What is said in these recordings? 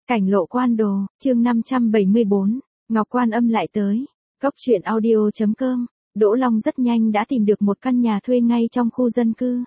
Cảnh lộ quan đồ, chương 574, Ngọc Quan Âm lại tới. Cốc truyện audio.com, Đỗ Long rất nhanh đã tìm được một căn nhà thuê ngay trong khu dân cư.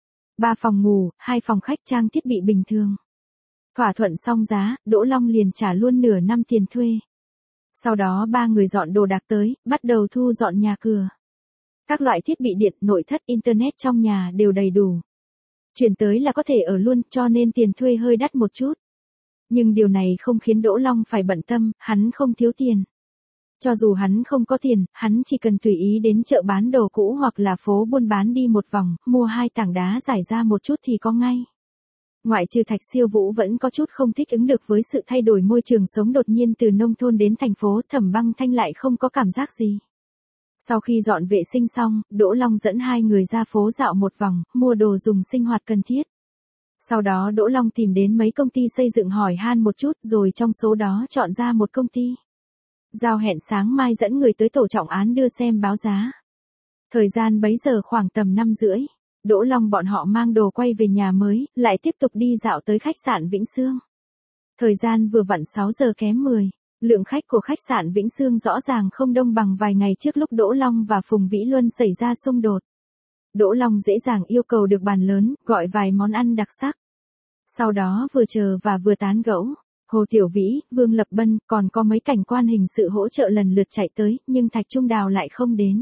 3 phòng ngủ, 2 phòng khách trang thiết bị bình thường. Thỏa thuận xong giá, Đỗ Long liền trả luôn nửa năm tiền thuê. Sau đó 3 người dọn đồ đạc tới, bắt đầu thu dọn nhà cửa. Các loại thiết bị điện, nội thất, internet trong nhà đều đầy đủ. Chuyển tới là có thể ở luôn, cho nên tiền thuê hơi đắt một chút. Nhưng điều này không khiến Đỗ Long phải bận tâm, hắn không thiếu tiền. Cho dù hắn không có tiền, hắn chỉ cần tùy ý đến chợ bán đồ cũ hoặc là phố buôn bán đi một vòng, mua 2 tảng đá giải ra một chút thì có ngay. Ngoại trừ Thạch Siêu Vũ vẫn có chút không thích ứng được với sự thay đổi môi trường sống đột nhiên từ nông thôn đến thành phố, Thẩm Băng Thanh lại không có cảm giác gì. Sau khi dọn vệ sinh xong, Đỗ Long dẫn 2 người ra phố dạo một vòng, mua đồ dùng sinh hoạt cần thiết. Sau đó Đỗ Long tìm đến mấy công ty xây dựng hỏi han một chút rồi trong số đó chọn ra một công ty. Giao hẹn sáng mai dẫn người tới tổ trọng án đưa xem báo giá. Thời gian bấy giờ khoảng tầm 5:30. Đỗ Long bọn họ mang đồ quay về nhà mới, lại tiếp tục đi dạo tới khách sạn Vĩnh Sương. Thời gian vừa vặn 6 giờ kém 10. Lượng khách của khách sạn Vĩnh Sương rõ ràng không đông bằng vài ngày trước lúc Đỗ Long và Phùng Vĩ Luân xảy ra xung đột. Đỗ Long dễ dàng yêu cầu được bàn lớn, gọi vài món ăn đặc sắc. Sau đó vừa chờ và vừa tán gẫu, Hồ Tiểu Vĩ, Vương Lập Bân, còn có mấy cảnh quan hình sự hỗ trợ lần lượt chạy tới, nhưng Thạch Trung Đào lại không đến.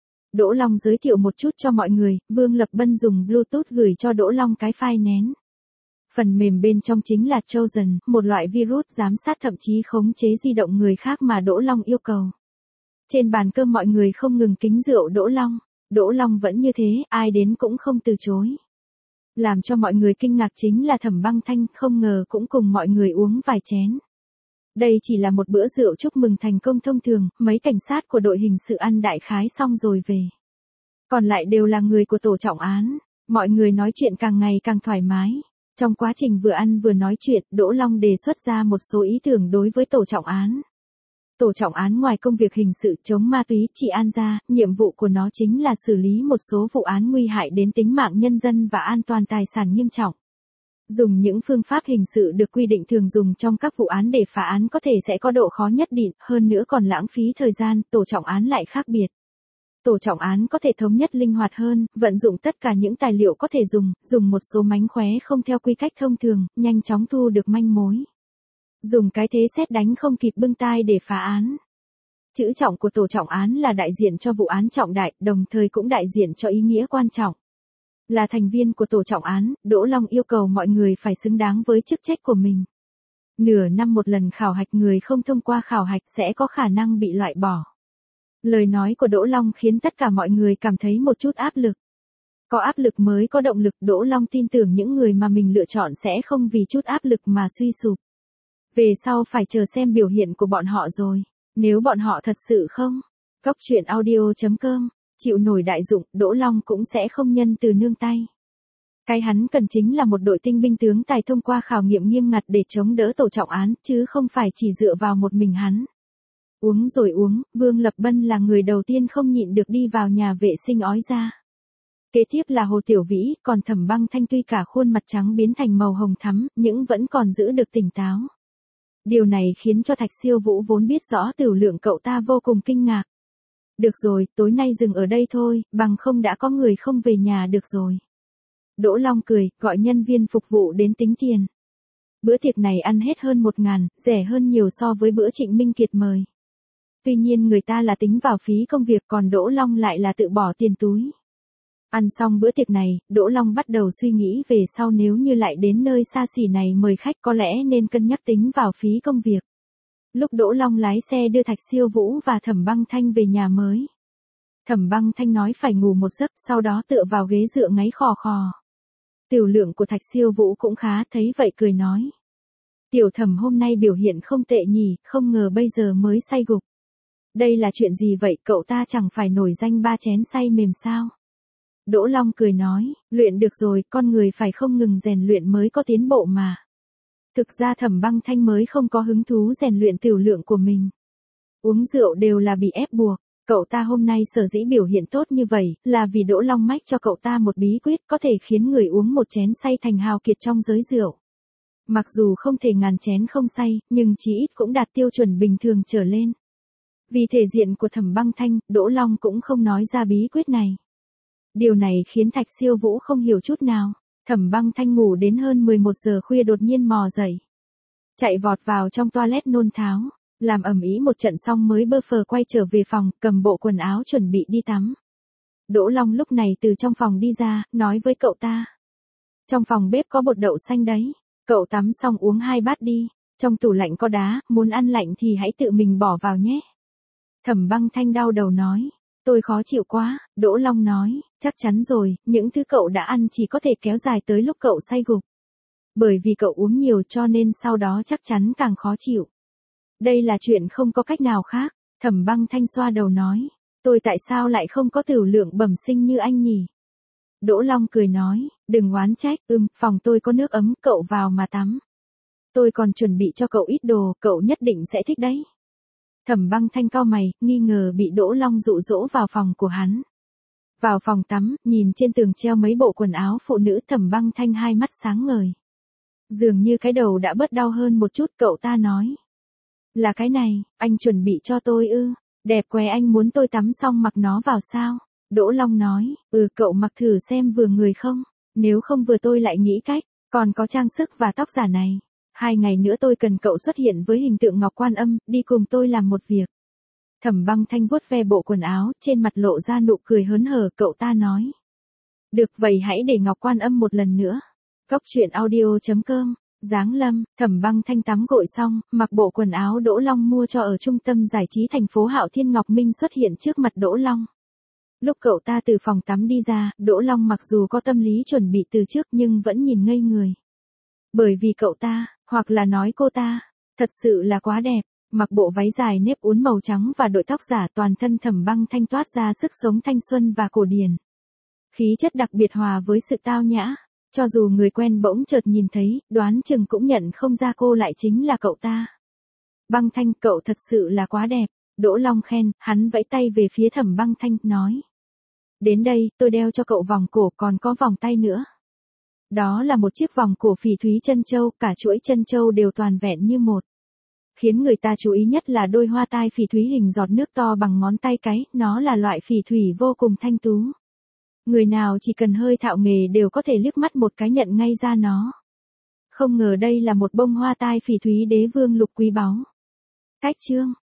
Đỗ Long giới thiệu một chút cho mọi người, Vương Lập Bân dùng Bluetooth gửi cho Đỗ Long cái file nén. Phần mềm bên trong chính là Trojan, một loại virus giám sát thậm chí khống chế di động người khác mà Đỗ Long yêu cầu. Trên bàn cơm mọi người không ngừng kính rượu Đỗ Long. Đỗ Long vẫn như thế, ai đến cũng không từ chối. Làm cho mọi người kinh ngạc chính là Thẩm Băng Thanh không ngờ cũng cùng mọi người uống vài chén. Đây chỉ là một bữa rượu chúc mừng thành công thông thường, mấy cảnh sát của đội hình sự ăn đại khái xong rồi về. Còn lại đều là người của tổ trọng án, mọi người nói chuyện càng ngày càng thoải mái. Trong quá trình vừa ăn vừa nói chuyện, Đỗ Long đề xuất ra một số ý tưởng đối với tổ trọng án. Tổ trọng án ngoài công việc hình sự chống ma túy trị an ra, nhiệm vụ của nó chính là xử lý một số vụ án nguy hại đến tính mạng nhân dân và an toàn tài sản nghiêm trọng. Dùng những phương pháp hình sự được quy định thường dùng trong các vụ án để phá án có thể sẽ có độ khó nhất định, hơn nữa còn lãng phí thời gian, tổ trọng án lại khác biệt. Tổ trọng án có thể thống nhất linh hoạt hơn, vận dụng tất cả những tài liệu có thể dùng một số mánh khóe không theo quy cách thông thường, nhanh chóng thu được manh mối. Dùng cái thế sét đánh không kịp bưng tai để phá án. Chữ trọng của tổ trọng án là đại diện cho vụ án trọng đại, đồng thời cũng đại diện cho ý nghĩa quan trọng. Là thành viên của tổ trọng án, Đỗ Long yêu cầu mọi người phải xứng đáng với chức trách của mình. Nửa năm một lần khảo hạch, người không thông qua khảo hạch sẽ có khả năng bị loại bỏ. Lời nói của Đỗ Long khiến tất cả mọi người cảm thấy một chút áp lực. Có áp lực mới có động lực, Đỗ Long tin tưởng những người mà mình lựa chọn sẽ không vì chút áp lực mà suy sụp. Về sau phải chờ xem biểu hiện của bọn họ rồi. Nếu bọn họ thật sự không, Cốc truyện audio.com, chịu nổi đại dụng, Đỗ Long cũng sẽ không nhân từ nương tay. Cái hắn cần chính là một đội tinh binh tướng tài thông qua khảo nghiệm nghiêm ngặt để chống đỡ tổ trọng án, chứ không phải chỉ dựa vào một mình hắn. Uống rồi uống, Vương Lập Bân là người đầu tiên không nhịn được đi vào nhà vệ sinh ói ra. Kế tiếp là Hồ Tiểu Vĩ, còn Thẩm Băng Thanh tuy cả khuôn mặt trắng biến thành màu hồng thắm, nhưng vẫn còn giữ được tỉnh táo. Điều này khiến cho Thạch Siêu Vũ vốn biết rõ tửu lượng cậu ta vô cùng kinh ngạc. Được rồi, tối nay dừng ở đây thôi, bằng không đã có người không về nhà được rồi. Đỗ Long cười, gọi nhân viên phục vụ đến tính tiền. Bữa tiệc này ăn hết hơn 1.000, rẻ hơn nhiều so với bữa Trịnh Minh Kiệt mời. Tuy nhiên người ta là tính vào phí công việc, còn Đỗ Long lại là tự bỏ tiền túi. Ăn xong bữa tiệc này, Đỗ Long bắt đầu suy nghĩ về sau nếu như lại đến nơi xa xỉ này mời khách có lẽ nên cân nhắc tính vào phí công việc. Lúc Đỗ Long lái xe đưa Thạch Siêu Vũ và Thẩm Băng Thanh về nhà mới. Thẩm Băng Thanh nói phải ngủ một giấc, sau đó tựa vào ghế dựa ngáy khò khò. Tiểu lượng của Thạch Siêu Vũ cũng khá, thấy vậy cười nói. Tiểu Thẩm hôm nay biểu hiện không tệ nhỉ, không ngờ bây giờ mới say gục. Đây là chuyện gì vậy, cậu ta chẳng phải nổi danh 3 chén say mềm sao? Đỗ Long cười nói, luyện được rồi, con người phải không ngừng rèn luyện mới có tiến bộ mà. Thực ra Thẩm Băng Thanh mới không có hứng thú rèn luyện tiểu lượng của mình. Uống rượu đều là bị ép buộc, cậu ta hôm nay sở dĩ biểu hiện tốt như vậy, là vì Đỗ Long mách cho cậu ta một bí quyết có thể khiến người uống một chén say thành hào kiệt trong giới rượu. Mặc dù không thể ngàn chén không say, nhưng chí ít cũng đạt tiêu chuẩn bình thường trở lên. Vì thể diện của Thẩm Băng Thanh, Đỗ Long cũng không nói ra bí quyết này. Điều này khiến Thạch Siêu Vũ không hiểu chút nào. Thẩm Băng Thanh ngủ đến hơn 11 giờ khuya đột nhiên mò dậy. Chạy vọt vào trong toilet nôn tháo, làm ầm ĩ một trận xong mới bơ phờ quay trở về phòng, cầm bộ quần áo chuẩn bị đi tắm. Đỗ Long lúc này từ trong phòng đi ra, nói với cậu ta. Trong phòng bếp có bột đậu xanh đấy, cậu tắm xong uống 2 bát đi, trong tủ lạnh có đá, muốn ăn lạnh thì hãy tự mình bỏ vào nhé. Thẩm Băng Thanh đau đầu nói, tôi khó chịu quá, Đỗ Long nói, chắc chắn rồi, những thứ cậu đã ăn chỉ có thể kéo dài tới lúc cậu say gục. Bởi vì cậu uống nhiều cho nên sau đó chắc chắn càng khó chịu. Đây là chuyện không có cách nào khác, Thẩm Băng Thanh xoa đầu nói, tôi tại sao lại không có tửu lượng bẩm sinh như anh nhỉ? Đỗ Long cười nói, đừng oán trách, phòng tôi có nước ấm, cậu vào mà tắm. Tôi còn chuẩn bị cho cậu ít đồ, cậu nhất định sẽ thích đấy. Thẩm Băng Thanh cau mày, nghi ngờ bị Đỗ Long dụ dỗ vào phòng của hắn. Vào phòng tắm, nhìn trên tường treo mấy bộ quần áo phụ nữ, Thẩm Băng Thanh hai mắt sáng ngời. Dường như cái đầu đã bớt đau hơn một chút, cậu ta nói. Là cái này, anh chuẩn bị cho tôi ư, đẹp què, anh muốn tôi tắm xong mặc nó vào sao? Đỗ Long nói, cậu mặc thử xem vừa người không, nếu không vừa tôi lại nghĩ cách, còn có trang sức và tóc giả này. 2 ngày nữa tôi cần cậu xuất hiện với hình tượng Ngọc Quan Âm, đi cùng tôi làm một việc. Thẩm Băng Thanh vuốt ve bộ quần áo, trên mặt lộ ra nụ cười hớn hở, cậu ta nói. Được vậy hãy để Ngọc Quan Âm một lần nữa. Cốc truyện audio.com, Giáng Lâm, Thẩm Băng Thanh tắm gội xong, mặc bộ quần áo Đỗ Long mua cho ở trung tâm giải trí thành phố Hạo Thiên, Ngọc Minh xuất hiện trước mặt Đỗ Long. Lúc cậu ta từ phòng tắm đi ra, Đỗ Long mặc dù có tâm lý chuẩn bị từ trước nhưng vẫn nhìn ngây người. Bởi vì cậu ta, hoặc là nói cô ta, thật sự là quá đẹp, mặc bộ váy dài nếp uốn màu trắng và đội tóc giả, toàn thân Thẩm Băng Thanh toát ra sức sống thanh xuân và cổ điển. Khí chất đặc biệt hòa với sự tao nhã, cho dù người quen bỗng chợt nhìn thấy, đoán chừng cũng nhận không ra cô lại chính là cậu ta. Băng Thanh, cậu thật sự là quá đẹp, Đỗ Long khen, hắn vẫy tay về phía Thẩm Băng Thanh, nói. Đến đây, tôi đeo cho cậu vòng cổ, còn có vòng tay nữa. Đó là một chiếc vòng cổ phỉ thúy chân châu, cả chuỗi chân châu đều toàn vẹn như một. Khiến người ta chú ý nhất là đôi hoa tai phỉ thúy hình giọt nước to bằng ngón tay cái, nó là loại phỉ thủy vô cùng thanh tú. Người nào chỉ cần hơi thạo nghề đều có thể liếc mắt một cái nhận ngay ra nó. Không ngờ đây là một bông hoa tai phỉ thúy đế vương lục quý báu. Cách chương